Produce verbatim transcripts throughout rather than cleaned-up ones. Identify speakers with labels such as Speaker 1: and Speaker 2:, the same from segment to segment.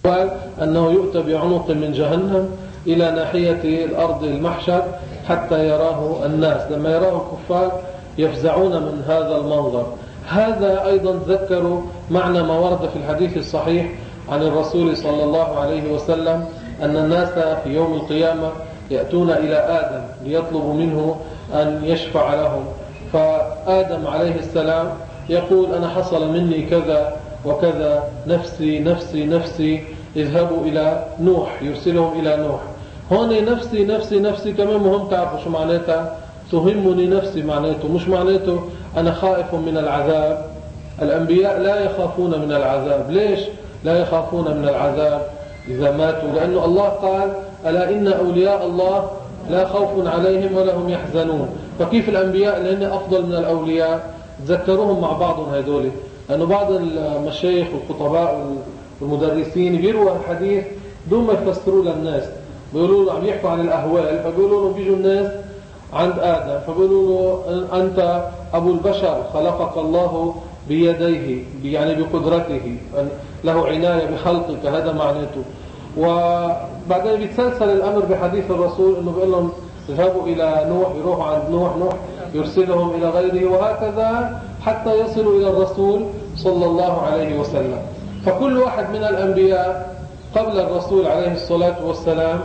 Speaker 1: قال أنه يؤتى بعنق من جهنم إلى ناحية الأرض المحشر حتى يراه الناس. لما يراه الكفار يفزعون من هذا المنظر. هذا أيضا ذكروا معنى ما ورد في الحديث الصحيح عن الرسول صلى الله عليه وسلم أن الناس في يوم القيامة يأتون إلى آدم ليطلبوا منه أن يشفع لهم، فآدم عليه السلام يقول أنا حصل مني كذا وكذا، نفسي نفسي نفسي، اذهبوا إلى نوح، يرسلهم إلى نوح. هون نفسي نفسي نفسي كمان مهم تعرفوا شو معناتها. تهمني نفسي معناته مش معناته أنا خائف من العذاب. الأنبياء لا يخافون من العذاب. ليش لا يخافون من العذاب إذا ماتوا؟ لأنه الله قال ألا إن أولياء الله لا خوف عليهم ولا هم يحزنون. فكيف الأنبياء لأن أفضل من الأولياء؟ تذكروهم مع بعضهم هيدول، لأنه بعض المشايخ والخطباء والمدرسين بيروا الحديث دون ما يفسروا للناس، بيقولوا له عم يحكوا عن الأهوال، فبيقولوا له بيجوا الناس عند آدم فبيقولوا له أنت أبو البشر، خلقك الله بيديه يعني بقدرته، له عناية بخلقك، هذا معناته. وبعدين بيتسلسل الأمر بحديث الرسول أنه بيقول لهم اذهبوا إلى نوح، يروحوا عند نوح، نوح يرسلهم إلى غيره، وهكذا حتى يصلوا إلى الرسول صلى الله عليه وسلم. فكل واحد من الأنبياء قبل الرسول عليه الصلاة والسلام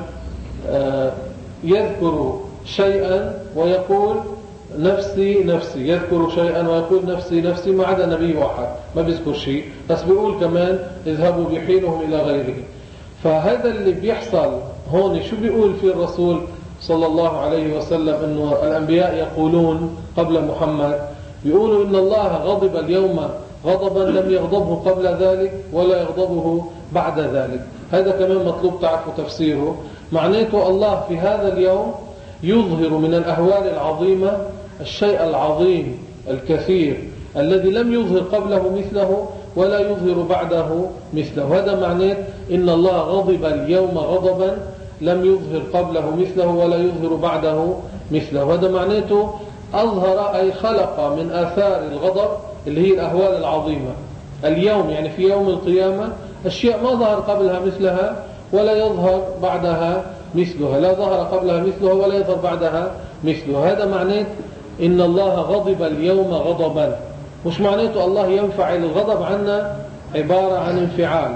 Speaker 1: يذكر شيئا ويقول نفسي نفسي، يذكر شيئا ويقول نفسي نفسي، ما عدا نبي واحد ما بيذكر شيء، بس بيقول كمان اذهبوا بحيلهم إلى غيره. فهذا اللي بيحصل هون شو بيقول في الرسول صلى الله عليه وسلم؟ أنه الأنبياء يقولون قبل محمد، بيقولوا إن الله غضب اليوم غضبا لم يغضبه قبل ذلك ولا يغضبه بعد ذلك. هذا كمان مطلوب تعرفوا تفسيره. معناته الله في هذا اليوم يظهر من الأهوال العظيمة الشيء العظيم الكثير الذي لم يظهر قبله مثله ولا يظهر بعده مثله. هذا معناه إن الله غضب اليوم غضبا لم يظهر قبله مثله ولا يظهر بعده مثله. هذا معناته أظهر أي خلق من آثار الغضب اللي هي الأهوال العظيمة اليوم، يعني في يوم القيامة أشياء ما ظهر قبلها مثلها ولا يظهر بعدها مثلها، لا ظهر قبلها مثلها ولا يظهر بعدها مثلها. هذا معناه إن الله غضب اليوم غضبا. مش معناته الله ينفعل الغضب عنا عبارة عن انفعال.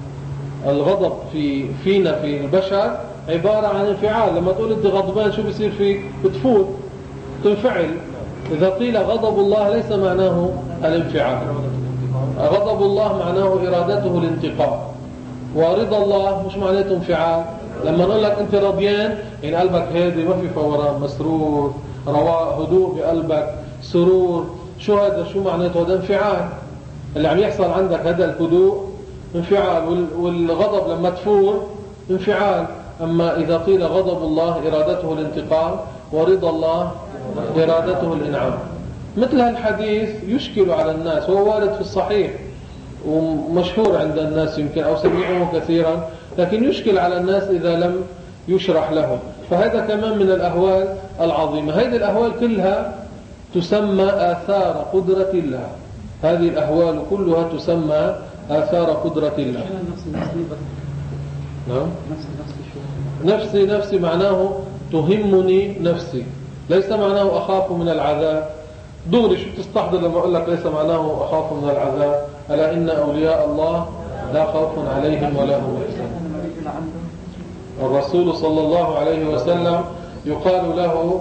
Speaker 1: الغضب في فينا في البشر عبارة عن انفعال. لما تقول انت غضبان شو بيصير فيك؟ بتفوت تنفعل. إذا قيل غضب الله ليس معناه الانفعال. غضب الله معناه إرادته الانتقام، ورضا الله مش معناته انفعال. لما نقول لك انت رضيان يعني قلبك هادي ما في فوران، مسرور، رواء، هدوء بقلبك، سرور. شو هذا؟ شو معناته؟ هذا انفعال. اللي عم يحصل عندك هذا الهدوء انفعال، والغضب لما تفور انفعال. أما إذا قيل غضب الله إرادته الانتقام ورضا الله إرادته الإنعام. مثل هالحديث يشكل على الناس، هو وارد في الصحيح ومشهور عند الناس يمكن أو سمعوه كثيرا، لكن يشكل على الناس إذا لم يشرح لهم. فهذا كمان من الأهوال العظيمة. هذه الأهوال كلها تسمى آثار قدرة الله. هذه الأهوال كلها تسمى آثار قدرة الله. نعم. نفسي نفسي معناه تهمني نفسي، ليس معناه أخاف من العذاب. دوري شو تستحضر لما أقول لك ليس معناه أخاف من العذاب؟ ألا إن أولياء الله لا خوف عليهم ولا هم يحزنون. الرسول صلى الله عليه وسلم يقال له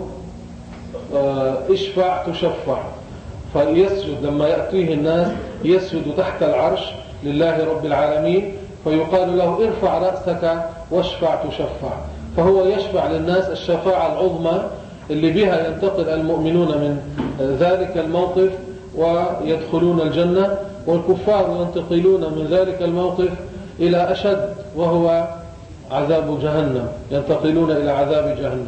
Speaker 1: اشفع تشفع، فيسجد لما يأتيه الناس يسجد تحت العرش لله رب العالمين، فيقال له ارفع رأسك واشفع تشفع. فهو يشفع للناس الشفاعة العظمى اللي بها ينتقل المؤمنون من ذلك الموقف ويدخلون الجنة، والكفار ينتقلون من ذلك الموقف إلى أشد وهو عذاب جهنم، ينتقلون إلى عذاب جهنم.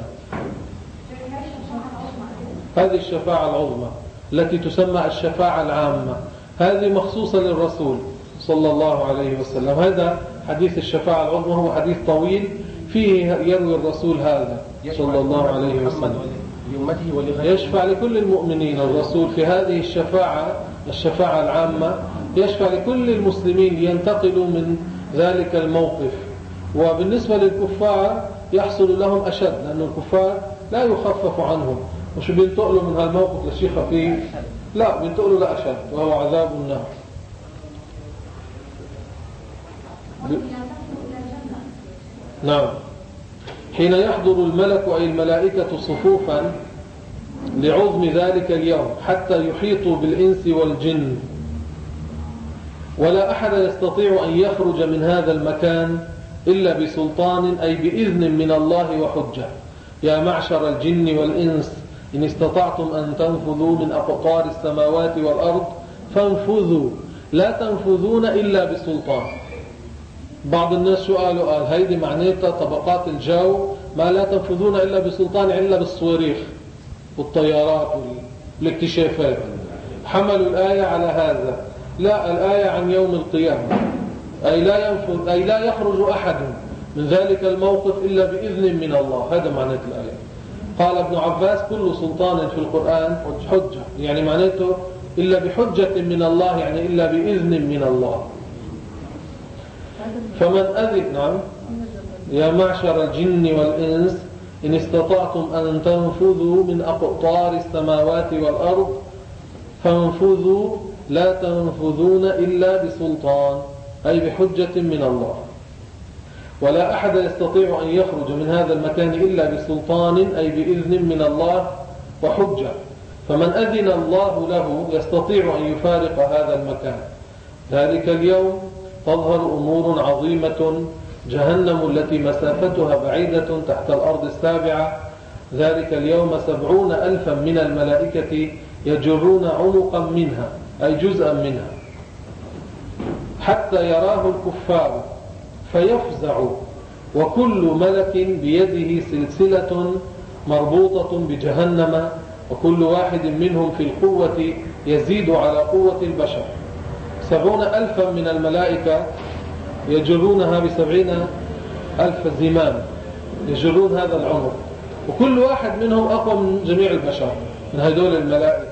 Speaker 1: هذه الشفاعة العظمى التي تسمى الشفاعة العامة، هذه مخصوصة للرسول صلى الله عليه وسلم. هذا حديث الشفاعة العظمى هو حديث طويل فيه يروي الرسول هذا صلى الله عليه وسلم يشفع لكل المؤمنين. الرسول في هذه الشفاعة الشفاعة العامة يشفع لكل المسلمين لينتقلوا من ذلك الموقف. وبالنسبة للكفار يحصل لهم أشد، لأن الكفار لا يخفف عنهم، مش بينتقلوا من هالموقف لشيء خفيف، لا بينتقلوا لأشد وهو عذاب النار. نعم. حين يحضر الملك أي الملائكة صفوفا لعظم ذلك اليوم حتى يحيطوا بالإنس والجن، ولا أحد يستطيع أن يخرج من هذا المكان إلا بسلطان أي بإذن من الله وحجة. يا معشر الجن والإنس إن استطعتم أن تنفذوا من أقطار السماوات والأرض فانفذوا لا تنفذون إلا بسلطان. بعض الناس سؤالوا قال هيدي معناتها طبقات الجو ما لا تنفذون إلا بسلطان إلا بالصواريخ والطيارات والاكتشافات، حملوا الآية على هذا. لا، الآية عن يوم القيامة، أي لا ينفذ أي لا يخرج أحد من ذلك الموقف إلا بإذن من الله. هذا معنى الآية. قال ابن عباس كل سلطان في القرآن حجة، يعني معناته إلا بحجة من الله، يعني إلا بإذن من الله. فمن أذن نعم يا معشر الجن والإنس إن استطعتم أن تنفذوا من أقطار السماوات والأرض فانفذوا لا تنفذون إلا بسلطان أي بحجة من الله. ولا أحد يستطيع أن يخرج من هذا المكان إلا بسلطان أي بإذن من الله وحجة. فمن أذن الله له يستطيع أن يفارق هذا المكان. ذلك اليوم تظهر أمور عظيمة، جهنم التي مسافتها بعيدة تحت الأرض السابعة. ذلك اليوم سبعون ألفا من الملائكة يجرون عنقا منها أي جزءا منها حتى يراه الكفار فيفزعوا، وكل ملك بيده سلسلة مربوطة بجهنم، وكل واحد منهم في القوة يزيد على قوة البشر. سبعون ألفا من الملائكة يجرونها بسبعين ألف زمام، يجرون هذا العنق، وكل واحد منهم أقوى من جميع البشر من هذول الملائكة.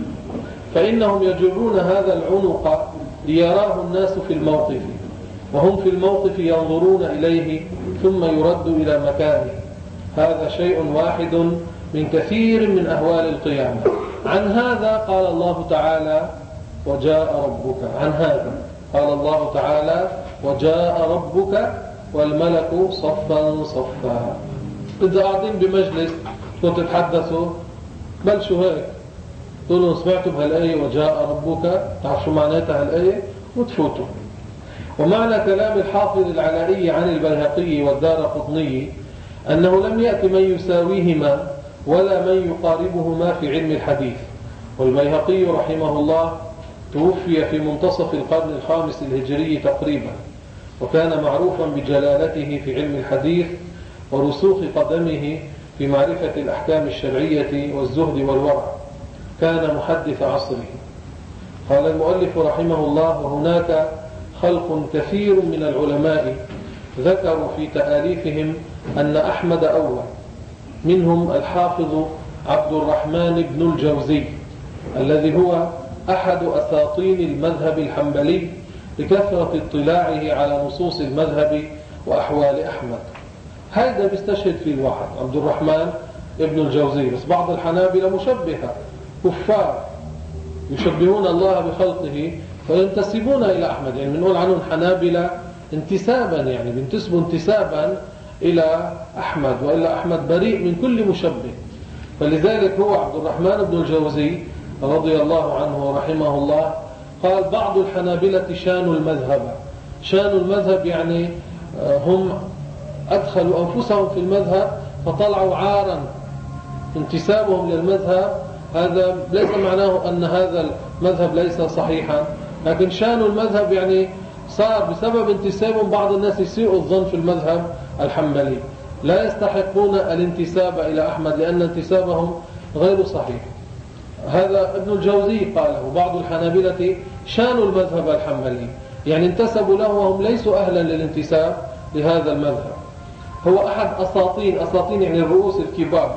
Speaker 1: فإنهم يجرون هذا العنق ليراه الناس في الموقف، وهم في الموقف ينظرون إليه ثم يرد إلى مكانه. هذا شيء واحد من كثير من أهوال القيامة. عن هذا قال الله تعالى وجاء ربك. عن هذا قال الله تعالى وجاء ربك والملك صفا صفا. إذا قاعدين بمجلس وتتحدثوا بل شو هيك تقولوا سمعتوا بهالآية وجاء ربك، تعرفوا شو معناتها هالآية وتفوتوا. ومعنى كلام الحافظ العلائي عن البيهقي والدارقطني أنه لم يأت من يساويهما ولا من يقاربهما في علم الحديث. والبيهقي رحمه الله توفي في منتصف القرن الخامس الهجري تقريبا، وكان معروفا بجلالته في علم الحديث ورسوخ قدمه في معرفة الأحكام الشرعية والزهد والورع. كان محدث عصره. قال المؤلف رحمه الله وهناك خلق كثير من العلماء ذكروا في تآليفهم أن أحمد أول، منهم الحافظ عبد الرحمن بن الجوزي الذي هو أحد أساطين المذهب الحنبلي لكثرة اطلاعه على نصوص المذهب وأحوال أحمد. هذا بيستشهد في الواحد عبد الرحمن ابن الجوزي. بس بعض الحنابلة مشبهة كفار يشبهون الله بخلقه فينتسبون إلى أحمد، يعني بنقول عنهم حنابلة انتسابا، يعني بينتسبوا انتسابا إلى أحمد، وإلا أحمد بريء من كل مشبه. فلذلك هو عبد الرحمن بن الجوزي رضي الله عنه ورحمه الله قال بعض الحنابلة شانوا المذهب. شانوا المذهب يعني هم أدخلوا أنفسهم في المذهب فطلعوا عارا. انتسابهم للمذهب هذا ليس معناه أن هذا المذهب ليس صحيحا، لكن شانوا المذهب يعني صار بسبب انتسابهم بعض الناس يسيئوا الظن في المذهب الحنبلي، لا يستحقون الانتساب إلى أحمد لأن انتسابهم غير صحيح. هذا ابن الجوزي قاله. بعض الحنابلة شانوا المذهب الحنبلي، يعني انتسبوا له وهم ليسوا أهلا للانتساب لهذا المذهب. هو أحد أساطين، أساطين يعني الرؤوس الكبار،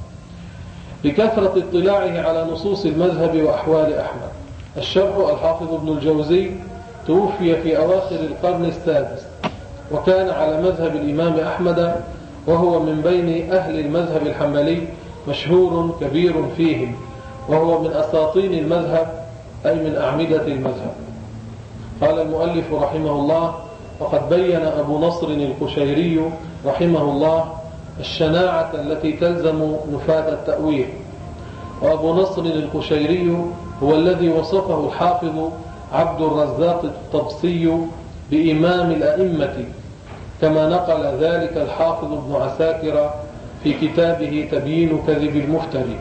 Speaker 1: بكثرة اطلاعه على نصوص المذهب وأحوال أحمد. الشرح الحافظ ابن الجوزي توفي في أواخر القرن السادس، وكان على مذهب الإمام أحمد، وهو من بين أهل المذهب الحنبلي، مشهور كبير فيهم، وهو من أساطين المذهب أي من أعمدة المذهب. قال المؤلف رحمه الله: وقد بين أبو نصر القشيري رحمه الله الشناعة التي تلزم نفاذ التأويل. وأبو نصر القشيري هو الذي وصفه الحافظ عبد الرزاق الطبسي بإمام الأئمة، كما نقل ذلك الحافظ ابن عساكر في كتابه تبيين كذب المفتري.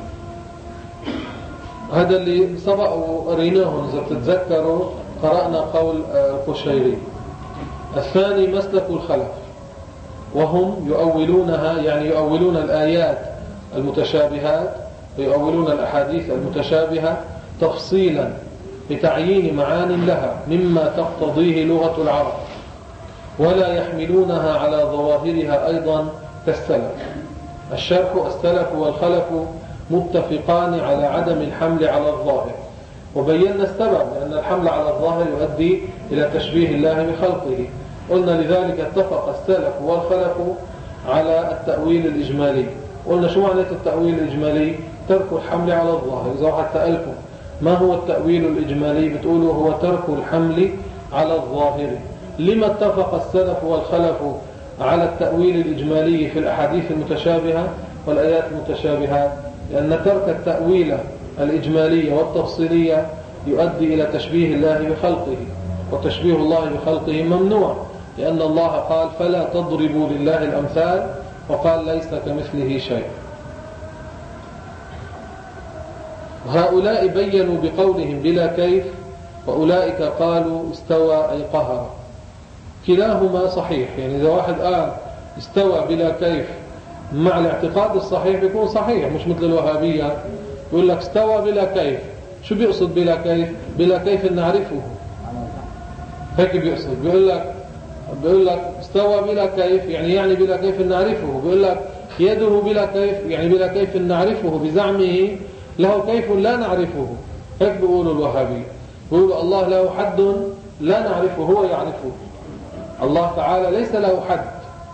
Speaker 1: هذا اللي سبق وقريناه، إذا تتذكروا قرأنا قول القشيري. الثاني مسلك الخلف، وهم يؤولونها، يعني يؤولون الآيات المتشابهات ويؤولون الأحاديث المتشابهة تفصيلا بتعيين معان لها مما تقتضيه لغة العرب، ولا يحملونها على ظواهرها أيضا كالسلف. الشرح: السلف والخلف متفقان على عدم الحمل على الظاهر، وبينا السبب، لأن الحمل على الظاهر يؤدي إلى تشبيه الله بخلقه. قلنا لذلك اتفق السلف والخلف على التأويل الإجمالي. قلنا شو معنى التأويل الإجمالي؟ ترك الحمل على الظاهر. إذا واحد سألكم ما هو التأويل الإجمالي بتقولوا هو ترك الحمل على الظاهر. لما اتفق السلف والخلف على التأويل الإجمالي في الأحاديث المتشابهة والآيات المتشابهة؟ لأن ترك التأويل الإجمالية والتفصيلية يؤدي إلى تشبيه الله بخلقه، وتشبيه الله بخلقه ممنوع، لأن الله قال: فلا تضربوا لله الأمثال، وقال: ليس كمثله شيء. هؤلاء بينوا بقولهم بلا كيف، وأولئك قالوا استوى أي قهر. كلاهما صحيح، يعني إذا واحد قال استوى بلا كيف مع الاعتقاد الصحيح بيكون صحيح، مش مثل الوهابية يقول لك استوى بلا كيف. شو بيقصد بلا كيف؟ بلا كيف نعرفه، هيك بيقصد. بيقول لك بيقول لك استوى بلا كيف، يعني يعني بلا كيف نعرفه. بيقول لك يده بلا كيف، يعني بلا كيف نعرفه، بزعمه له كيف لا نعرفه. هيك بيقولوا الوهابية. بيقولوا الله له حد لا نعرفه، هو يعرفه. الله تعالى ليس له حد،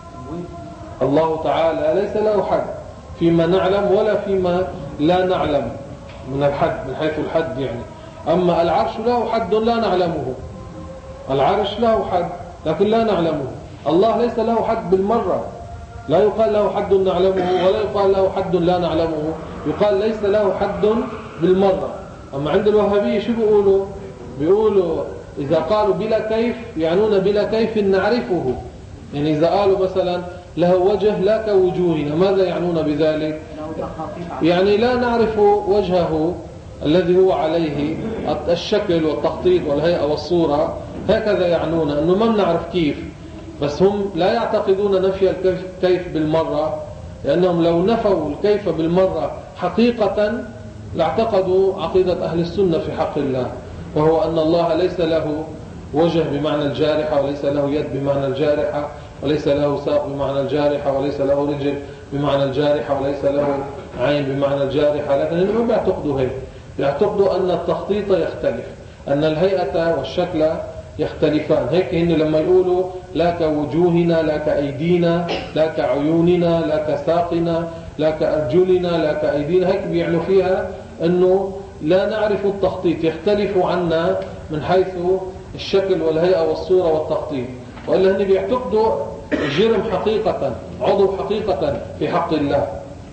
Speaker 1: الله تعالى ليس له حد فيما نعلم ولا فيما لا نعلم من الحد، من حيث الحد يعني. أما العرش له حد لا نعلمه، العرش له حد لكن لا نعلمه. الله ليس له حد بالمرة، لا يقال له حد نعلمه ولا يقال له حد لا نعلمه، يقال ليس له حد بالمرة. أما عند الوهابية شو بيقولوا؟ بيقولوا إذا قالوا بلا كيف يعنون بلا كيف نعرفه. يعني إذا قالوا مثلا له وجه لا كوجوهنا، ماذا يعنون بذلك؟ يعني لا نعرف وجهه الذي هو عليه الشكل والتخطيط والهيئة والصورة، هكذا يعنون أنه ما نعرف كيف. بس هم لا يعتقدون نفي الكيف بالمرة، لأنهم لو نفوا الكيف بالمرة حقيقة لاعتقدوا عقيدة أهل السنة في حق الله، وهو أن الله ليس له وجه بمعنى الجارحة، وليس له يد بمعنى الجارحة، وليس له ساق بمعنى الجارحة، وليس له رجل بمعنى الجارحة، وليس له عين بمعنى الجارحة. لكن هم بيعتقدوا هيك، بيعتقدوا أن التخطيط يختلف، أن الهيئة والشكل يختلفان. هيك هن لما يقولوا لا كوجوهنا، لا كأيدينا، لا كعيوننا، لا كساقنا، لا كأرجلنا، لا كأيدينا، هيك بيعنوا فيها أنه لا نعرف التخطيط، يختلف عنا من حيث الشكل والهيئة والصورة والتخطيط. وإلا هن بيعتقدوا جرم حقيقة، عضو حقيقة في حق الله.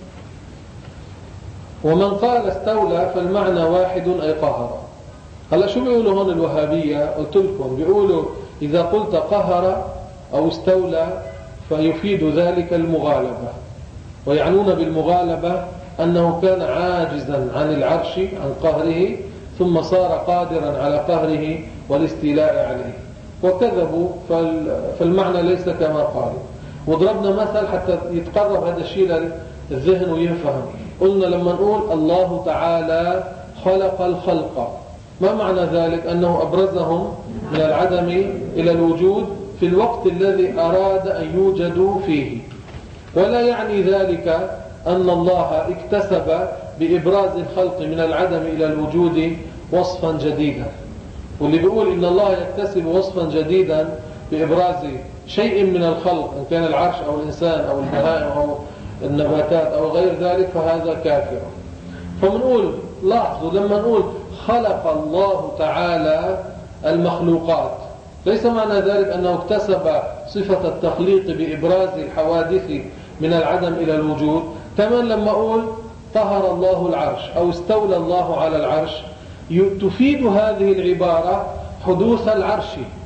Speaker 1: ومن قال استولى فالمعنى واحد أي قهر. هلا شو بيقولوا هون الوهابية؟ قلت لكم بيقولوا إذا قلت قهر أو استولى فيفيد ذلك المغالبة، ويعنون بالمغالبة أنه كان عاجزا عن العرش عن قهره ثم صار قادرا على قهره والاستيلاء عليه، وكذبوا. فالمعنى ليس كما قالوا. وضربنا مثل حتى يتقرب هذا الشيء للذهن ويفهم. قلنا لما نقول الله تعالى خلق الخلق، ما معنى ذلك؟ أنه أبرزهم من العدم إلى الوجود في الوقت الذي أراد أن يوجدوا فيه، ولا يعني ذلك أن الله اكتسب بإبراز الخلق من العدم إلى الوجود وصفا جديدا. واللي بيقول إن الله يكتسب وصفا جديدا بإبراز شيء من الخلق إن كان العرش أو الإنسان أو البهائم أو النباتات أو غير ذلك فهذا كافر. فمنقول لاحظوا لما نقول خلق الله تعالى المخلوقات ليس معنى ذلك أنه اكتسب صفة التخليق بإبراز الحوادث من العدم إلى الوجود. كمان لما أقول طهر الله العرش أو استولى الله على العرش تفيد هذه العبارة حدوث العرش،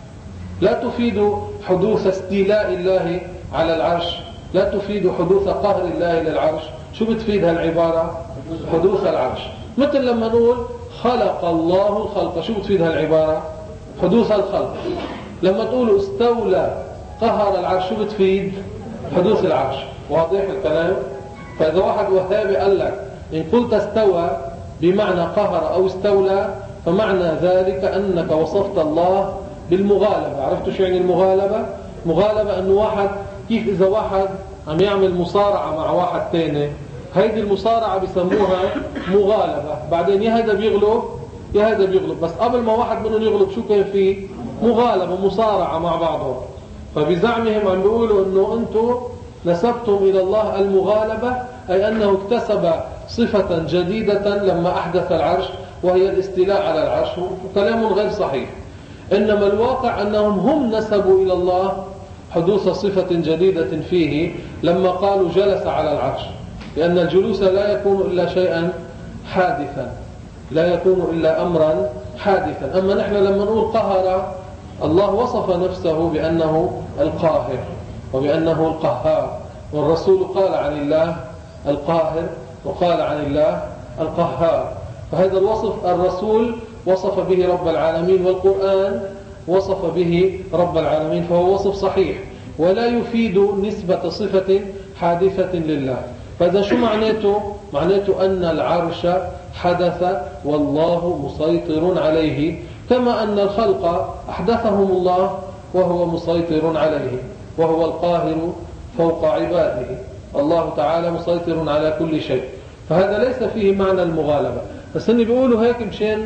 Speaker 1: لا تفيد حدوث استيلاء الله على العرش، لا تفيد حدوث قهر الله للعرش. شو بتفيد هالعبارة؟ حدوث العرش. مثل لما نقول خلق الله الخلق، شو بتفيد هالعبارة؟ حدوث الخلق. لما تقول استولى قهر العرش شو بتفيد؟ حدوث العرش. واضح الكلام؟ فإذا واحد وهابي قال لك إن قلت استوى بمعنى قهر أو استولى فمعنى ذلك أنك وصفت الله بالمغالبة. عرفتوا شو يعني المغالبة؟ مغالبة أنه واحد كيف إذا واحد عم يعمل مصارعة مع واحد تاني، هيدي المصارعة بيسموها مغالبة. بعدين يا هذا بيغلب يا هذا بيغلب، بس قبل ما واحد منهم يغلب شو كان فيه؟ مغالبة، مصارعة مع بعضهم. فبزعمهم عم بيقولوا أنه أنتم نسبتم إلى الله المغالبة، أي أنه اكتسب صفة جديدة لما أحدث العرش وهي الاستيلاء على العرش، وكلام غير صحيح. إنما الواقع أنهم هم نسبوا إلى الله حدوث صفة جديدة فيه لما قالوا جلس على العرش، لأن الجلوس لا يكون إلا شيئا حادثا، لا يكون إلا أمرا حادثا. أما نحن لما نقول قهر الله وصف نفسه بأنه القاهر وبأنه القهار، والرسول قال عن الله القاهر وقال عن الله القهار. فهذا الوصف الرسول وصف به رب العالمين، والقرآن وصف به رب العالمين، فهو وصف صحيح ولا يفيد نسبة صفة حادثة لله. فإذا شو معناته؟ معناته أن العرش حدث والله مسيطر عليه، كما أن الخلق أحدثهم الله وهو مسيطر عليه، وهو القاهر فوق عباده. الله تعالى مسيطر على كل شيء، فهذا ليس فيه معنى المغالبة. بس إني بيقولوا هيك مشان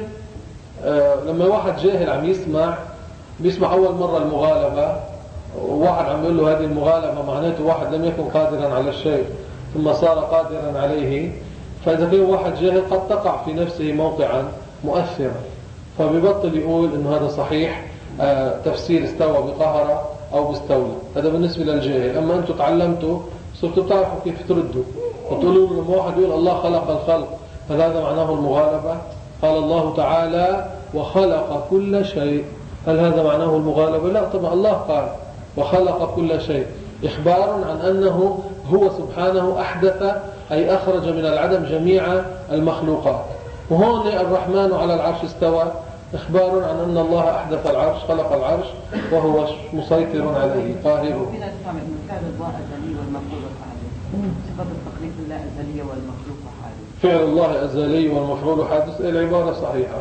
Speaker 1: آه لما واحد جاهل عم يسمع بيسمع أول مرة المغالبة، وواحد عم يقول له هذه المغالبة معناته واحد لم يكن قادرا على الشيء ثم صار قادرا عليه، فإذا كان واحد جاهل قد تقع في نفسه موقعا مؤثرا، فبيبطل يقول إنه هذا صحيح آه تفسير استوى بقهر أو باستولى. هذا بالنسبة للجاهل. أما أنتم تعلمتوا صرتوا تعرفوا كيف تردوا وتقولوا لما واحد يقول الله خلق الخلق فهذا معناه المغالبة. قال الله تعالى وخلق كل شيء، هل هذا معناه المغالبة؟ لا طبعا. الله قال وخلق كل شيء إخبار عن أنه هو سبحانه أحدث، أي أخرج من العدم جميع المخلوقات. وهون الرحمن على العرش استوى إخبار عن أن الله أحدث العرش، خلق العرش وهو مسيطر عليه قاهره.
Speaker 2: فينا نفهم أن فعل الله أزلي والمفعول حادث، صفة التخليق الله أزلية والمخلوق حادث.
Speaker 1: فعل الله أزلي والمفعول حادث، العبارة صحيحة.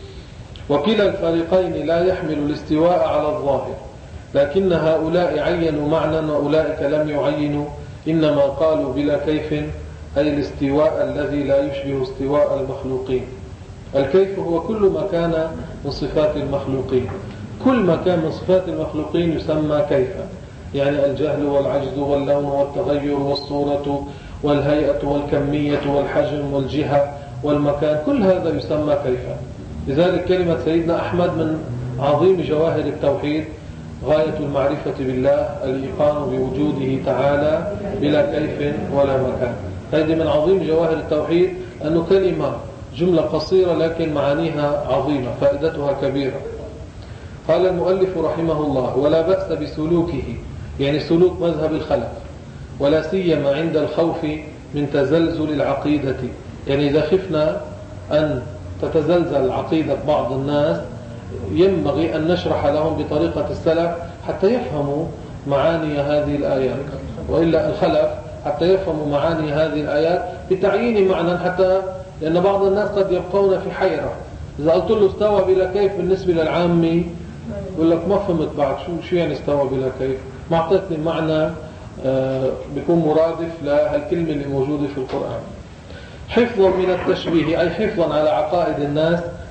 Speaker 1: وكلا الفريقين لا يحمل الاستواء على الظاهر، لكن هؤلاء عينوا معنى وأولئك لم يعينوا، إنما قالوا بلا كيف، أي الاستواء الذي لا يشبه استواء المخلوقين. الكيف هو كل ما كان من صفات المخلوقين، كل ما كان من صفات المخلوقين يسمى كيفا، يعني الجهل والعجز واللون والتغير والصورة والهيئة والكمية والحجم والجهة والمكان، كل هذا يسمى كيفا. لذلك كلمة سيدنا أحمد من عظيم جواهر التوحيد، غاية المعرفة بالله الإيقان بوجوده تعالى بلا كيف ولا مكان. هذه من عظيم جواهر التوحيد، أنه كلمة جملة قصيرة لكن معانيها عظيمة، فائدتها كبيرة. قال المؤلف رحمه الله ولا بأس بسلوكه، يعني سلوك مذهب الخلف، ولا سيما عند الخوف من تزلزل العقيدة، يعني إذا خفنا أن تتزلزل عقيدة بعض الناس ينبغي أن نشرح لهم بطريقة السلف حتى يفهموا معاني هذه الآيات، وإلا الخلف حتى يفهموا معاني هذه الآيات بتعيين معنى، حتى لأن بعض الناس قد يبقون في حيرة. إذا قلت له استوى بلا كيف بالنسبة للعامي يقول لك ما فهمت بعد شو شو يعني استوى بلا كيف، ما أعطيتني معنى آه بيكون مرادف لهالكلمة اللي موجودة في القرآن. حفظا من التشبيه، أي حفظا على عقائد الناس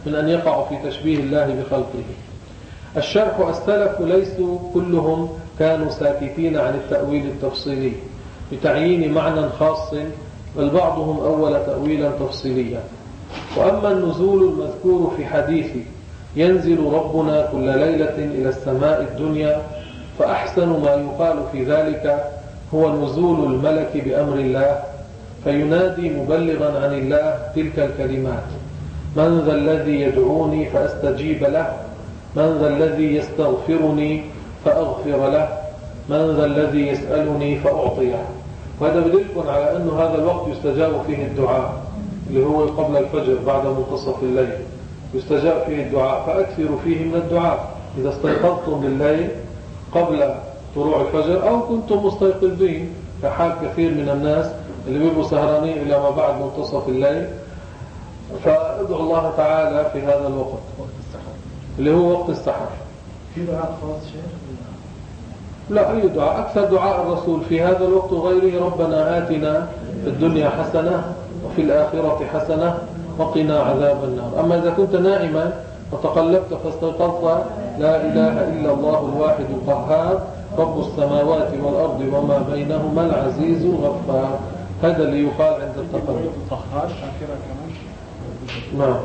Speaker 1: من أن يقعوا في تشبيه الله بخلقه. الشرح: السلف ليسوا كلهم كانوا ساكتين عن التأويل التفصيلي بتعيين معنى خاص، بل بعضهم أول تأويلا تفصيليا. وأما النزول المذكور في حديث ينزل ربنا كل ليلة إلى السماء الدنيا، فأحسن ما يقال في ذلك هو نزول الملك بأمر الله، فينادي مبلغا عن الله تلك الكلمات: من ذا الذي يدعوني فأستجيب له، من ذا الذي يستغفرني فأغفر له، من ذا الذي يسألني فأعطيه. وهذا بدلكم على أن هذا الوقت يستجاب فيه الدعاء، اللي هو قبل الفجر بعد منتصف الليل يستجاب فيه الدعاء، فأكثروا فيه من الدعاء إذا استيقظتم بالليل قبل طلوع الفجر أو كنتم مستيقظين، كحال كثير من الناس اللي بيبقوا سهرانين إلى ما بعد منتصف الليل. فادعوا الله تعالى في هذا الوقت اللي هو وقت السحر.
Speaker 3: في دعاء خاص شيخ؟
Speaker 1: لا، أي دعاء. أكثر دعاء الرسول في هذا الوقت وغيره: ربنا آتنا في الدنيا حسنة وفي الآخرة حسنة وقنا عذاب النار. أما إذا كنت نائما فتقلبت فاستيقظت: لا إله إلا الله الواحد القهار رب السماوات والأرض وما بينهما العزيز الغفار. هذا اللي يقال عند التقلب.
Speaker 3: القهار شاكرة كمان.
Speaker 1: نعم.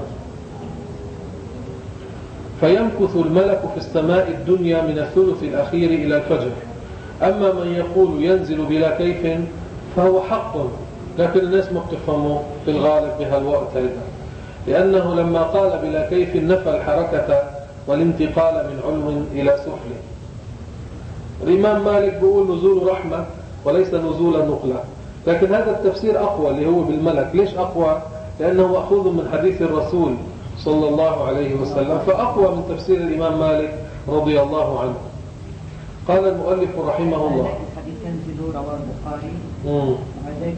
Speaker 1: فيمكث الملك في السماء الدنيا من الثلث الأخير إلى الفجر. أما من يقول ينزل بلا كيف فهو حق، لكن الناس ما بتفهموا في الغالب بهالوقت أيضا، لأنه لما قال بلا كيف نفى الحركة والانتقال من علو إلى سفل. الإمام مالك بيقول نزول رحمة وليس نزول نقلة، لكن هذا التفسير أقوى اللي هو بالملك. ليش أقوى؟ لأنه مأخوذ من حديث الرسول صلى الله عليه وسلم، فأقوى من تفسير الإمام مالك رضي الله عنه. قال المؤلف رحمه الله:
Speaker 2: الحديث ينزل رواه البخاري وهذاك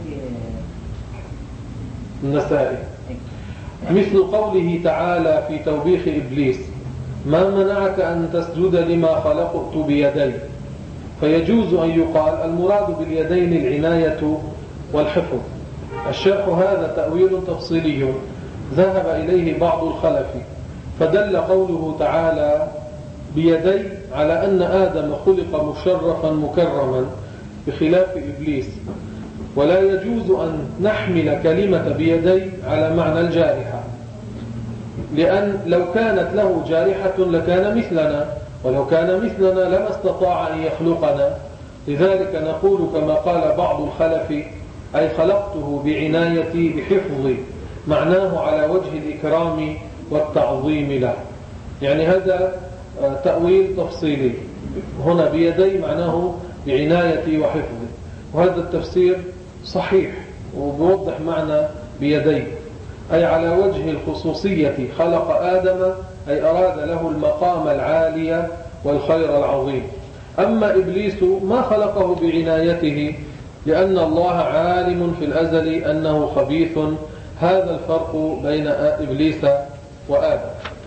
Speaker 1: النسائي. مثل قوله تعالى في توبيخ إبليس: ما منعك أن تسجد لما خلقت بيدي. فيجوز أن يقال المراد باليدين العناية والحفظ. الشرح: هذا تأويل تفصيلي ذهب إليه بعض الخلف، فدل قوله تعالى بيدي على أن آدم خلق مشرفا مكرما بخلاف إبليس، ولا يجوز أن نحمل كلمة بيدي على معنى الجارحة، لأن لو كانت له جارحة لكان مثلنا، ولو كان مثلنا لما استطاع أن يخلقنا. لذلك نقول كما قال بعض الخلف: أي خلقته بعنايتي بحفظي، معناه على وجه الإكرام والتعظيم له. يعني هذا تأويل تفصيلي. هنا بيدي معناه بعنايتي وحفظي، وهذا التفسير صحيح وبيوضح معنى بيدي، أي على وجه الخصوصية خلق آدم، أي أراد له المقام العالي والخير العظيم. أما إبليس ما خلقه بعنايته، لأن الله عالم في الأزل أنه خبيث. هذا الفرق بين إبليس وآدم.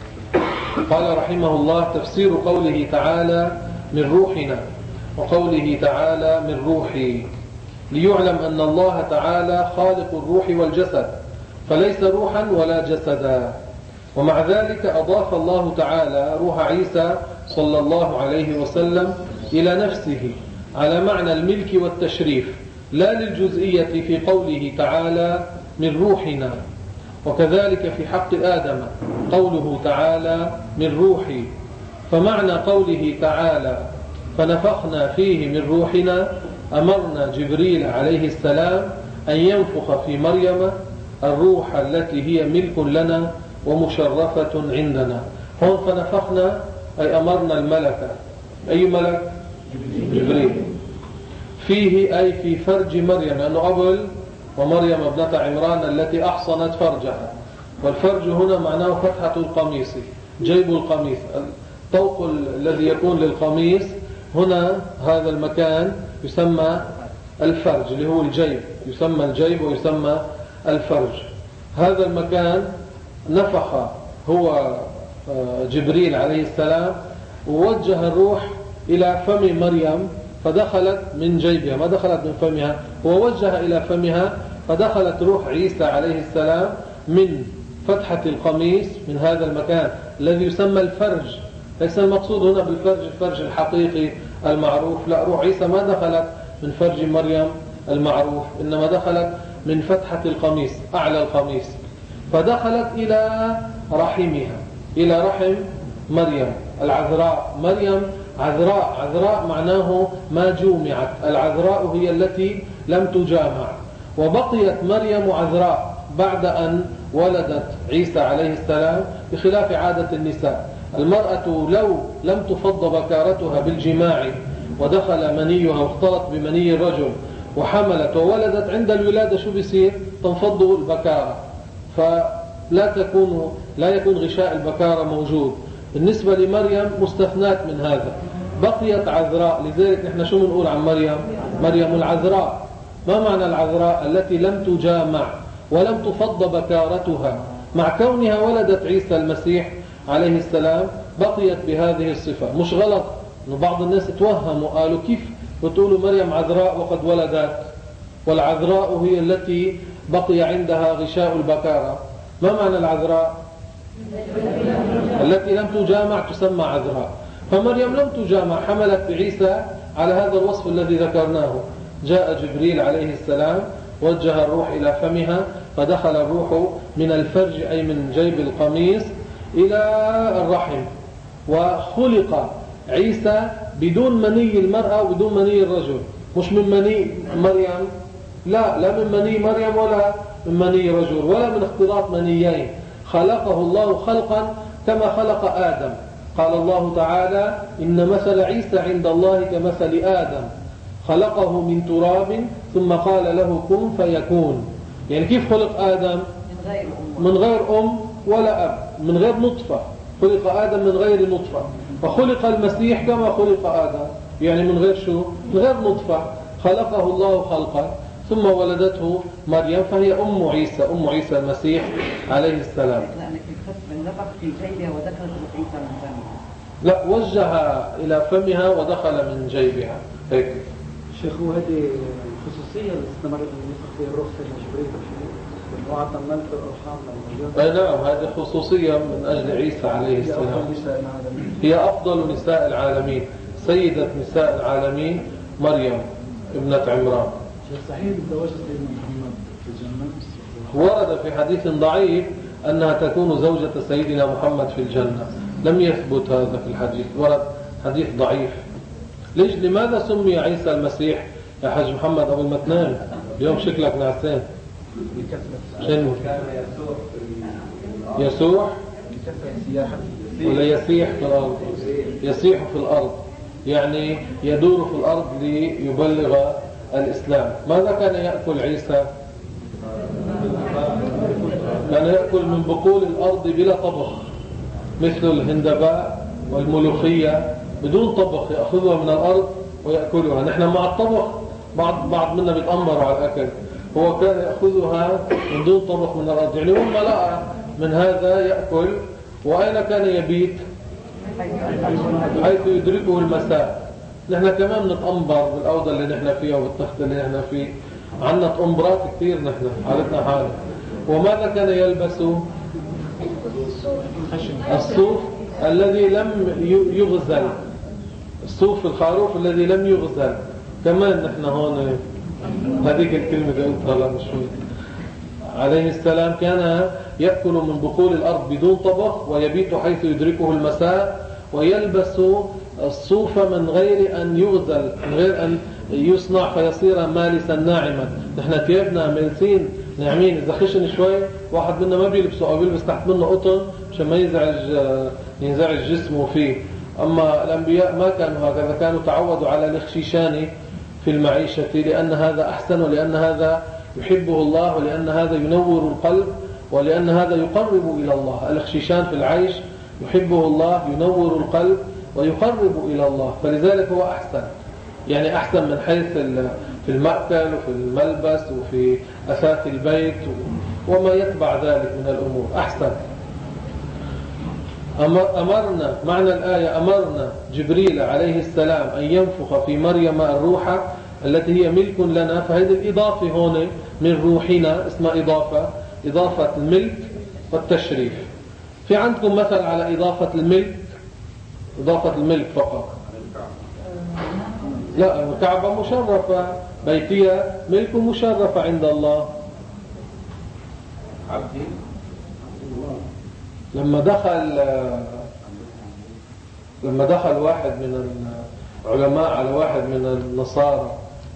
Speaker 1: قال رحمه الله: تفسير قوله تعالى من روحنا، وقوله تعالى من روحي، ليعلم أن الله تعالى خالق الروح والجسد، فليس روحا ولا جسدا. ومع ذلك أضاف الله تعالى روح عيسى صلى الله عليه وسلم إلى نفسه على معنى الملك والتشريف، لا للجزئية في قوله تعالى من روحنا. وكذلك في حق آدم قوله تعالى من روحي. فمعنى قوله تعالى فنفخنا فيه من روحنا، أمرنا جبريل عليه السلام أن ينفخ في مريم الروح التي هي ملك لنا ومشرفة عندنا. هون فنفخنا أي أمرنا الملك. أي ملك؟ جبريل. فيه أي في فرج مريم، لأنه قبل ومريم ابنة عمران التي أحصنت فرجها، والفرج هنا معناه فتحة القميص، جيب القميص، الطوق الذي يكون للقميص هنا هذا المكان يسمى الفرج، اللي هو الجيب، يسمى الجيب ويسمى الفرج. هذا المكان نفخ هو جبريل عليه السلام ووجه الروح إلى فم مريم فدخلت من جيبها، ما دخلت من فمها، ووجه إلى فمها فدخلت روح عيسى عليه السلام من فتحة القميص من هذا المكان الذي يسمى الفرج. ليس المقصود هنا بالفرج الفرج الحقيقي المعروف، لا، روح عيسى ما دخلت من فرج مريم المعروف، إنما دخلت من فتحة القميص، أعلى القميص، فدخلت إلى رحمها، إلى رحم مريم العذراء. مريم عذراء، عذراء معناه ما جومعت، العذراء هي التي لم تجامع. وبقيت مريم عذراء بعد أن ولدت عيسى عليه السلام، بخلاف عادة النساء. المرأة لو لم تفض بكارتها بالجماع ودخل منيها واختلط بمني الرجل وحملت وولدت، عند الولادة شو بيصير؟ تنفض البكارة، فلا تكون لا يكون غشاء البكارة موجود. بالنسبة لمريم مستثنات من هذا، بقيت عذراء. لذلك نحن شو بنقول عن مريم؟ مريم العذراء. ما معنى العذراء؟ التي لم تجامع ولم تفض بكارتها، مع كونها ولدت عيسى المسيح عليه السلام بقيت بهذه الصفة. مش غلط إنه بعض الناس توهموا قالوا كيف بتقولوا مريم عذراء وقد ولدت، والعذراء هي التي بقي عندها غشاء البكارة. ما معنى العذراء؟ التي لم تجامع تسمى عذراء. فمريم لم تجامع، حملت بعيسى على هذا الوصف الذي ذكرناه. جاء جبريل عليه السلام، وجه الروح إلى فمها، فدخل الروح من الفرج أي من جيب القميص إلى الرحم. وخلق عيسى بدون مني المرأة وبدون مني الرجل، مش من مني مريم، لا لا من مني مريم ولا من مني رجل ولا من اختلاط منيين. خلقه الله خلقا كما خلق آدم. قال الله تعالى: إن مثل عيسى عند الله كمثل آدم خلقه من تراب ثم قال له كن فيكون. يعني كيف خلق آدم؟ من غير أم ولا أب، من غير نطفة. خلق آدم من غير نطفة. فخلق المسيح كما خلق آدم، يعني من غير شو؟ من غير نطفة. خلقه الله خلقا ثم ولدته مريم، فهي أم عيسى، أم عيسى المسيح عليه السلام.
Speaker 2: في جيبها ودخلت عيسى من فمها.
Speaker 1: لا، وجهها إلى فمها ودخل من جيبها هيك.
Speaker 3: شيخ، وهذه الخصوصية اللي استمرت النسخ فيها الروح سيدنا جبريل وعد ملك الأرحام الموجود.
Speaker 1: أي نعم، هذه خصوصية من أجل عيسى عليه السلام. هي أفضل نساء العالمين، سيدة نساء العالمين مريم ابنة عمران.
Speaker 3: صحيح الزواج سيدنا محمد في الجنة؟
Speaker 1: ورد في حديث ضعيف أنها تكون زوجة سيدنا محمد في الجنة، لم يثبت هذا في الحديث، ورد حديث ضعيف. ليش؟ لماذا سمي عيسى المسيح يا حاج محمد أبو المتنان؟ اليوم شكلك نعسان. شنو؟ يسوع ولا يسيح في الأرض؟ يسيح في الأرض يعني يدور في الأرض ليبلغ الإسلام. ماذا كان يأكل عيسى؟ كان يأكل من بقول الأرض بلا طبخ، مثل الهندباء والملوخية بدون طبخ، يأخذها من الأرض ويأكلها. نحن مع الطبخ بعض بعض منا بيتأمروا على الأكل، هو كان يأخذها من دون طبخ من الأرض. يعني هم لقى من هذا يأكل. وأين كان يبيت؟ حيث يدركه المساء. نحن كمان نتأمبر بالأوضة اللي نحن فيها وبالتخت اللي نحن فيه، عنا تأمبرات كثير نحن، حالتنا حالة. وماذا كان يلبس؟ الصوف الذي لم يغزل، الصوف الخروف الذي لم يغزل. كمان نحن هون هذيك الكلمة اللي قلتها لنا شوي. عليه السلام كان يأكل من بقول الأرض بدون طبخ، ويبيت حيث يدركه المساء، ويلبس الصوف من غير أن يغزل، من غير أن يصنع فيصير مالسا ناعما. نحن ثيابنا مالسين ناعمين، إذا خشن شوي واحد منا ما بيلبسه أو بيلبس تحت منه قطن عشان ما ينزعج ينزعج جسمه فيه. أما الأنبياء ما كانوا هكذا، كانوا تعودوا على الاخشيشان في المعيشة، لأن هذا أحسن، ولأن هذا يحبه الله، ولأن هذا ينور القلب، ولأن هذا يقرب إلى الله. الاخشيشان في العيش يحبه الله، ينور القلب ويقرب إلى الله، فلذلك هو أحسن. يعني أحسن من حيث في المأكل وفي الملبس وفي أثاث البيت وما يتبع ذلك من الأمور، أحسن. أمرنا، معنى الآية أمرنا جبريل عليه السلام أن ينفخ في مريم الروح التي هي ملك لنا. فهذه الإضافة هون من روحنا اسمها إضافة، إضافة الملك والتشريف. في عندكم مثل على إضافة الملك، إضافة الملك فقط؟ لا، الكعبة مشرفة، بيتي ملك مشرفة عند الله. لما دخل لما دخل واحد من العلماء على واحد من النصارى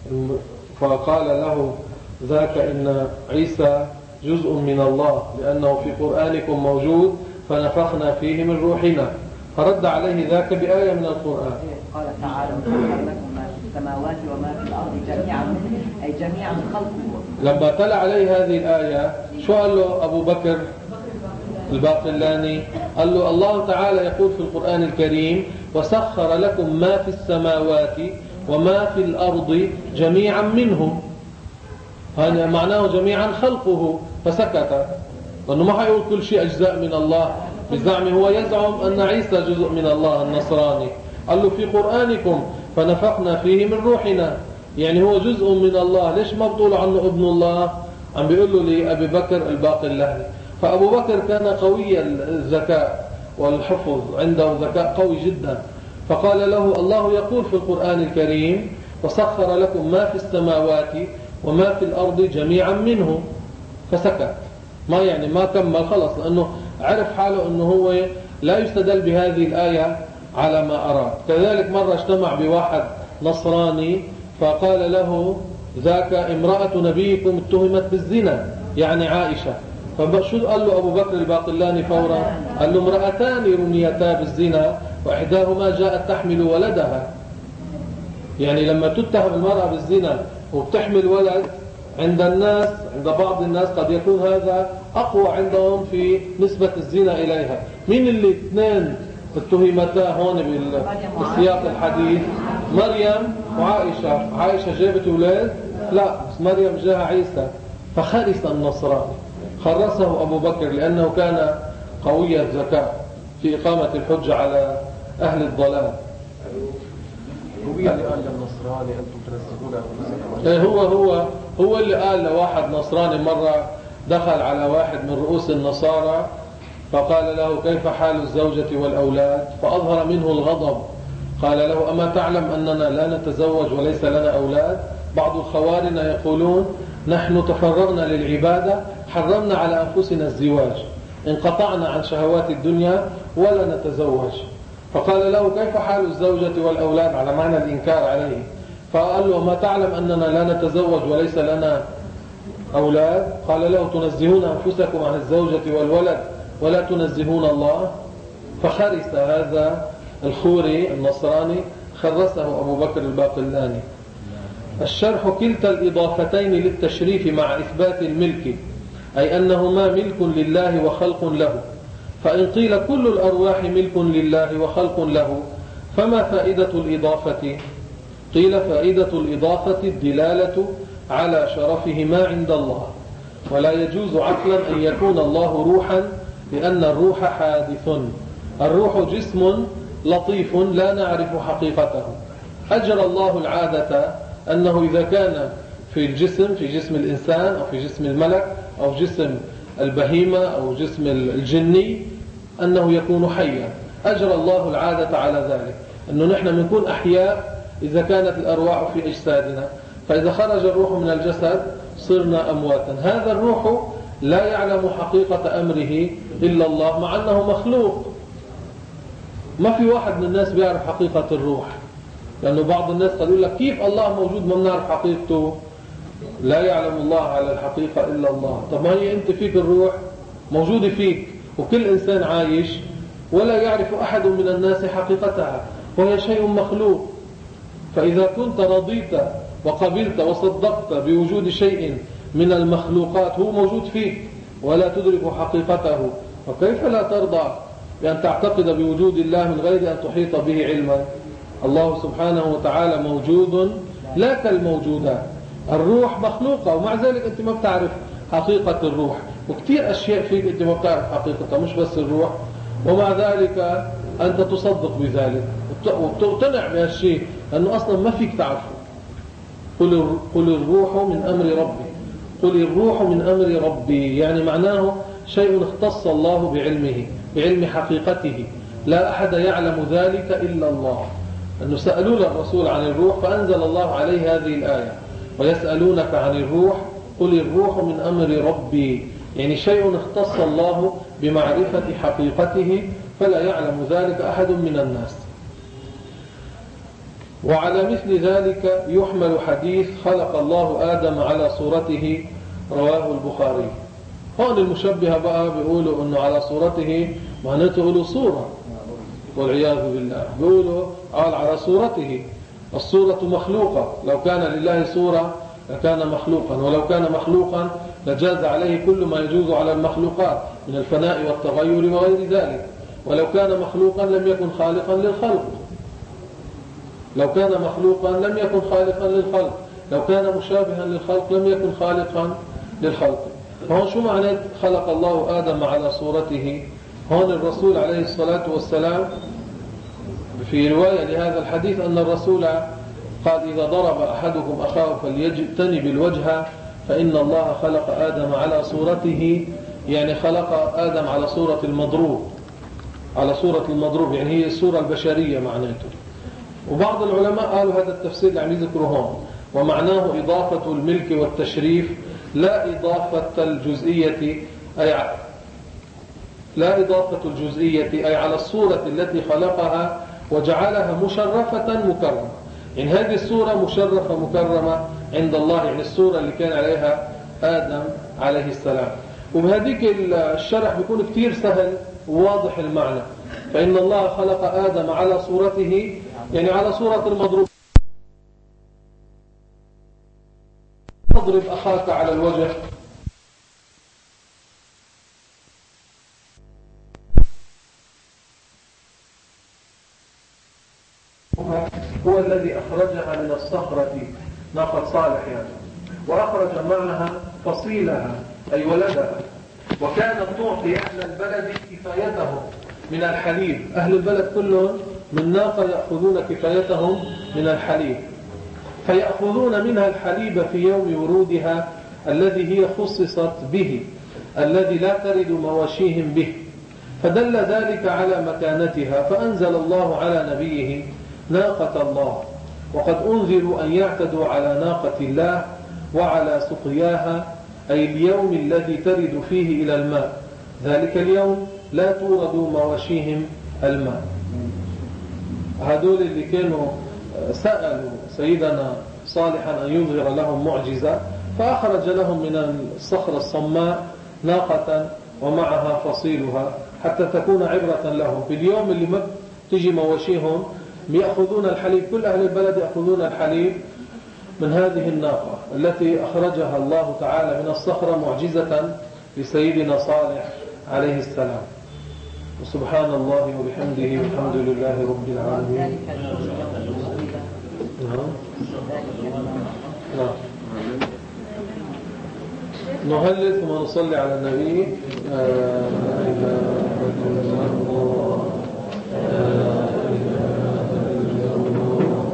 Speaker 1: فقال له ذاك إن عيسى جزء من الله لأنه في قرآنكم موجود فنفخنا فيه من روحنا، فرد عليه ذاك بآية من القرآن.
Speaker 2: قال تعالى وسخر لكم ما في السماوات وما في الأرض جميعا أي جميعا خلقه.
Speaker 1: لما تلا عليه هذه الآية شو قال له أبو بكر الباقلاني؟ قال له الله تعالى يقول في القرآن الكريم وسخر لكم ما في السماوات وما في الأرض جميعا منه، هذا معناه جميعا خلقه، فسكت، لأنه ما حيقول كل شيء أجزاء من الله بزعمه. هو يزعم أن عيسى جزء من الله النصراني، قال له في قرآنكم فنفخنا فيه من روحنا، يعني هو جزء من الله، ليش ما بتقول عنه ابن الله؟ عم بيقول له لأبي بكر الباقلاني. فأبو بكر كان قوي الذكاء والحفظ، عنده ذكاء قوي جدا، فقال له الله يقول في القرآن الكريم وسخر لكم ما في السماوات وما في الأرض جميعا منه، فسكت، ما يعني ما كمل خلص، لأنه عرف حاله أنه هو لا يستدل بهذه الآية على ما أراد. كذلك مرة اجتمع بواحد نصراني فقال له ذاك امرأة نبيكم اتهمت بالزنا، يعني عائشة. فشو قال له أبو بكر الباقلاني فورا؟ قال له امرأتان رميتا بالزنا وإحداهما جاءت تحمل ولدها. يعني لما تتهم المرأة بالزنا وبتحمل ولد عند الناس، عند بعض الناس قد يكون هذا أقوى عندهم في نسبة الزنا إليها. مين اللي اثنين اتهمتا هون بالسياق الحديث؟ مريم وعائشة. عائشة جابت أولاد؟ لا، بس مريم جاء عيسى. فخرس النصراني، خرسه أبو بكر لأنه كان قوي الذكاء في إقامة الحجة على أهل الضلال.
Speaker 4: هو اللي قال للنصراني أنتم تنزهون أنفسكم.
Speaker 1: هو هو هو اللي قال لواحد نصراني مرة دخل على واحد من رؤوس النصارى فقال له كيف حال الزوجة والأولاد؟ فأظهر منه الغضب، قال له أما تعلم أننا لا نتزوج وليس لنا أولاد؟ بعض الخوارنا يقولون نحن تفرغنا للعبادة، حرمنا على أنفسنا الزواج، انقطعنا عن شهوات الدنيا ولا نتزوج. فقال له كيف حال الزوجة والأولاد، على معنى الإنكار عليه. فقال له ما تعلم أننا لا نتزوج وليس لنا أولاد؟ قال له تنزهون أنفسكم عن الزوجة والولد ولا تنزهون الله؟ فخرس هذا الخوري النصراني، خرسه أبو بكر الباقلاني. الشرح كلتا الإضافتين للتشريف مع إثبات الملك، أي أنهما ملك لله وخلق له. فإن قيل كل الأرواح ملك لله وخلق له فما فائدة الإضافة؟ قيل فائدة الإضافة الدلالة على شرفهما عند الله، ولا يجوز عقلا أن يكون الله روحا لأن الروح حادث. الروح جسم لطيف لا نعرف حقيقته، أجرى الله العادة أنه إذا كان في الجسم، في جسم الإنسان أو في جسم الملك أو جسم البهيمة أو جسم الجني، أنه يكون حيا. أجرى الله العادة على ذلك، أنه نحن بنكون أحياء إذا كانت الأرواح في أجسادنا، فإذا خرج الروح من الجسد صرنا أمواتا. هذا الروح لا يعلم حقيقة أمره إلا الله، مع أنه مخلوق. ما في واحد من الناس بيعرف حقيقة الروح، لأنه بعض الناس قد يقول لك كيف الله موجود ما بنعرف حقيقته؟ لا يعلم الله على الحقيقة إلا الله. طب ما هي أنت فيك الروح موجودة فيك، وكل إنسان عايش ولا يعرف أحد من الناس حقيقتها، وهي شيء مخلوق. فإذا كنت رضيت وقبلت وصدقت بوجود شيء من المخلوقات هو موجود فيك ولا تدرك حقيقته، وكيف لا ترضى بأن تعتقد بوجود الله من غير أن تحيط به علما؟ الله سبحانه وتعالى موجود لا كالموجودات. الروح مخلوقة ومع ذلك أنت ما بتعرف حقيقة الروح، وكثير أشياء فيك أنت ما بتعرف حقيقتها، مش بس الروح، ومع ذلك أنت تصدق بذلك وتقتنع بهالشيء لأنه أصلا ما فيك تعرفه. قل الروح من أمر ربي، قل الروح من أمر ربي، يعني معناه شيء اختص الله بعلمه، بعلم حقيقته، لا أحد يعلم ذلك إلا الله. أنه سألوا الرسول عن الروح فأنزل الله عليه هذه الآية: ويسألونك عن الروح قل الروح من أمر ربي. يعني شيء اختص الله بمعرفة حقيقته فلا يعلم ذلك أحد من الناس. وعلى مثل ذلك يحمل حديث خلق الله آدم على صورته رواه البخاري. هون المشبهة بقى بيقولوا أنه على صورته، معناته يقولوا صورة، والعياذ بالله. بيقولوا قال على صورته، الصورة مخلوقة، لو كان لله صورة لكان مخلوقا، ولو كان مخلوقا لجاز عليه كل ما يجوز على المخلوقات من الفناء والتغير وغير ذلك. ولو كان مخلوقا لم يكن خالقا للخلق، لو كان مخلوقا لم يكن خالقا للخلق، لو كان مشابها للخلق لم يكن خالقا للخلق. فهون شو معنى خلق الله آدم على صورته؟ هون الرسول عليه الصلاة والسلام في رواية لهذا الحديث أن الرسول قال: إذا ضرب أحدكم أخاه فليجتنب الوجه فإن الله خلق آدم على صورته، يعني خلق آدم على صورة المضروب، على صورة المضروب، يعني هي الصورة البشرية معناته. وبعض العلماء قالوا هذا التفسير اللي عم يذكره هون، ومعناه إضافة الملك والتشريف لا إضافة الجزئية، أي لا إضافة الجزئية أي على الصورة التي خلقها وجعلها مشرفة مكرمة. يعني هذه الصورة مشرفة مكرمة عند الله، يعني الصورة اللي كان عليها آدم عليه السلام. وبهذيك الشرح بيكون كتير سهل وواضح المعنى. فإن الله خلق آدم على صورته، يعني على صورة المضروب. تضرب أخاك على الوجه، هو الذي أخرجها من الصخرة، ناقة صالح يعني، وأخرج معها فصيلها أي ولدها، وكانت تعطي أهل البلد كفايتهم من الحليب. أهل البلد كلهم من ناقة يأخذون كفايتهم من الحليب، فيأخذون منها الحليب في يوم ورودها الذي هي خصصت به، الذي لا ترد مواشيهم به، فدل ذلك على مكانتها. فأنزل الله على نبيه ناقة الله، وقد أنذروا أن يعتدوا على ناقة الله وعلى سقياها، أي اليوم الذي ترد فيه إلى الماء، ذلك اليوم لا تورد مواشيهم الماء. هذول اللي كانوا سألوا سيدنا صالحا أن يظهر لهم معجزة، فأخرج لهم من الصخرة الصماء ناقة ومعها فصيلها حتى تكون عبرة لهم في اليوم اللي ما تجي مواشيهم، يأخذون الحليب. كل أهل البلد يأخذون الحليب من هذه الناقة التي أخرجها الله تعالى من الصخرة معجزة لسيدنا صالح عليه السلام. وسبحان الله وبحمده والحمد لله رب العالمين. نعم نعم نهلل ثم نصلي على النبي. لا إله إلا الله، لا إله إلا الله،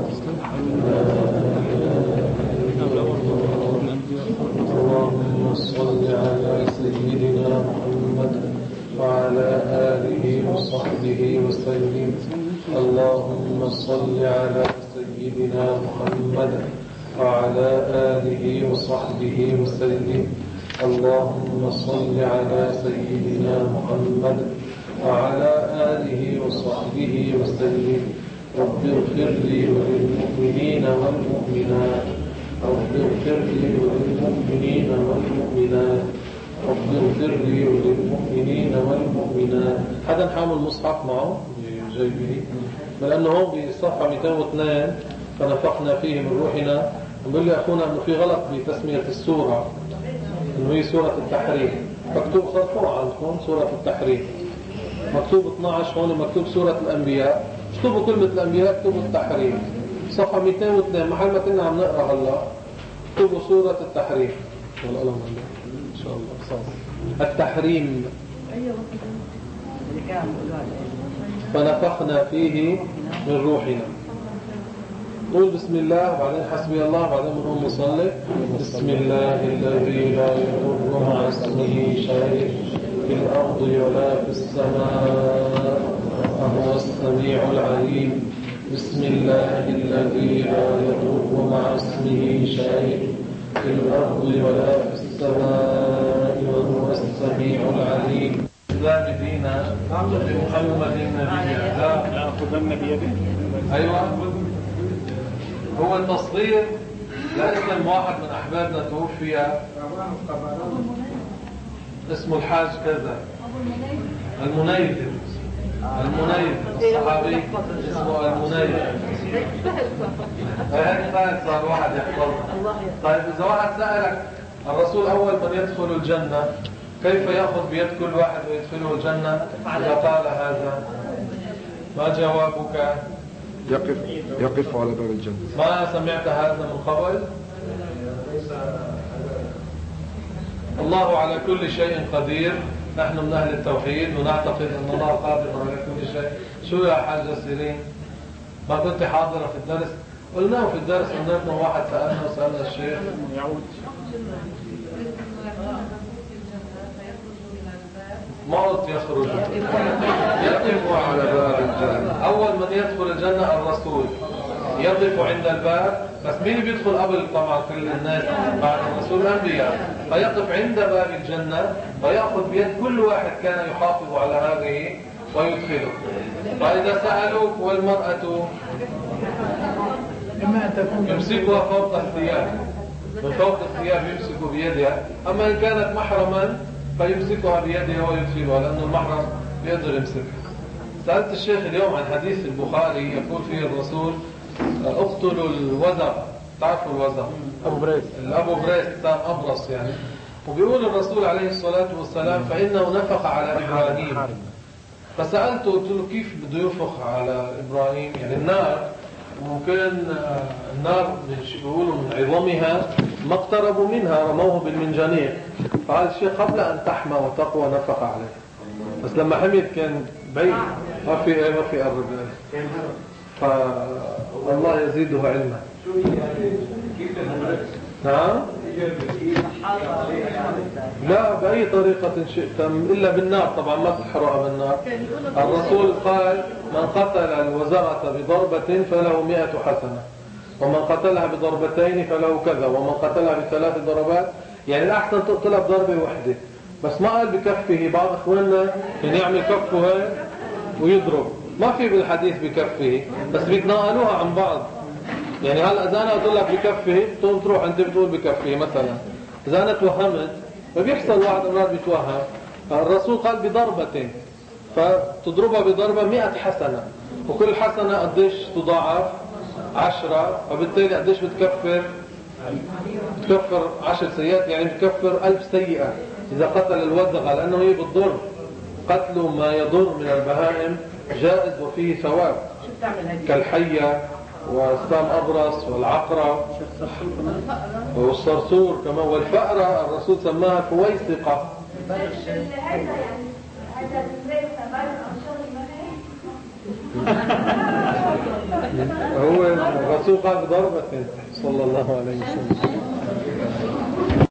Speaker 1: اللهم صل على سيدنا محمد وعلى آله وصحبه وسلم. اللهم صل على سيدنا محمد وعلى آله وصحبه وسلم. اللهم صل على سيدنا محمد وعلى آله وصحبه وسلم. رب اغفر لي وللمؤمنين والمؤمنات، رب اغفر لي وللمؤمنين والمؤمنات، رب اغفر لي وللمؤمنين والمؤمنات. حدا حامل مصحف معه جايبه؟ لأنه هون بصفحة مئتين واثنين فنفخنا فيه من روحنا. نقول لي أخونا أنه في غلط بتسمية السورة، أنه هي سورة التحريم. مكتوب صرفوها عندكم سورة التحريم، مكتوب اثناشر هون مكتوب سورة الأنبياء. اكتبوا كلمة الأنبياء، اكتبوا التحريم. صفحة مئتين واثنين محل ما كنا عم نقرأ هلا اكتبوا سورة التحريم. والقلم إن شاء الله صح. التحريم. فنفخنا فيه من روحنا. قول بسم الله وبعدين حسبي الله وبعدين بنقوم نصلي. بسم الله الذي لا يضر مع اسمه شيء في الأرض ولا في السماء وهو السميع العليم. بسم الله الذي لا يضر مع اسمه شيء في الأرض ولا في السماء وهو السميع العليم. لا بدينا محمد النبي لا
Speaker 3: أخذن بيده.
Speaker 1: أيوة، هو التصغير لأن واحد من أحبابنا توفي اسمه الحاج كذا المنيذر المنيذر الصحابي اسمه المنيذر. هذه قاعد صار واحد يحفظها. طيب إذا واحد سألك الرسول أول من يدخل الجنة كيف يأخذ بيد كل واحد ويدخله الجنة إذا قال هذا، ما جوابك؟
Speaker 5: يقف يقف على باب الجنة.
Speaker 1: ما سمعت هذا من قبل؟ الله على كل شيء قدير. نحن من أهل التوحيد ونعتقد أن الله قادر على كل شيء. شو يا حاجة سيرين؟ ما كنت حاضرة في الدرس؟ قلناه في الدرس، قلنا واحد سألنا وسألنا الشيخ
Speaker 3: يعود
Speaker 1: موت يخرج يقف على باب الجنة. أول من يدخل الجنة الرسول يقف عند الباب، بس مين بيدخل قبل طبعا كل الناس بعد الرسول؟ الأنبياء. فيقف عند باب الجنة فيأخذ بيد كل واحد كان يحافظ على هذه ويدخله. فإذا سألوك والمرأة يمسكها فوق الثياب، من فوق الثياب يمسك بيدها، أما إن كانت محرما فيمسكها بيدها ويدخلها، لأن المحرم يقدر يمسكها. سألت الشيخ اليوم عن حديث البخاري يقول فيه الرسول اقتلوا الوزغ. تعرفوا الوزغ؟
Speaker 3: أبو بريس
Speaker 1: الأبو بريس كان أبرص يعني. وبيقول الرسول عليه الصلاة والسلام فإنه نفخ على إبراهيم. فسألته قلت له كيف بده ينفخ على إبراهيم؟ يعني النار ممكن النار بيقولوا من عظمها ما اقتربوا منها رموه بالمنجنيق. فقال الشيخ قبل أن تحمى وتقوى نفخ عليه، بس لما حميت كان بعيد ما في ما في قرب. فالله يزيده علما. نعم لا بأي طريقة شئت إلا بالنار، طبعا ما تحرق بالنار. الرسول قال من قتل الوزغة بضربة فله مئة حسنة، ومن قتلها بضربتين فله كذا، ومن قتلها بثلاث ضربات. يعني الأحسن تقتلها بضربة واحدة، بس ما قال بكفه. بعض إخواننا كان يعمل كفه هيك ويضرب، ما في بالحديث بكفه، بس بيتناقلوها عن بعض. يعني هلا إذا أنا قلت لك بكفه تقوم تروح أنت بتقول بكفه مثلا. إذا أنا توهمت فبيحصل واحد أمراض بيتوهم. الرسول قال بضربة، فتضربها بضربة مئة حسنة، وكل حسنة قديش تضاعف؟ عشرة، وبالتالي قديش بتكفر؟ بتكفر عشر سيئات، يعني بتكفر ألف سيئة إذا قتل الوزغة، لأنه هي بتضر. قتل ما يضر من البهائم جائز وفيه ثواب، كالحية والسام أبرص والعقرب والصرصور كمان والفأرة. الرسول سماها فويسقة. هو الرسول قال بضربة صلى الله عليه وسلم.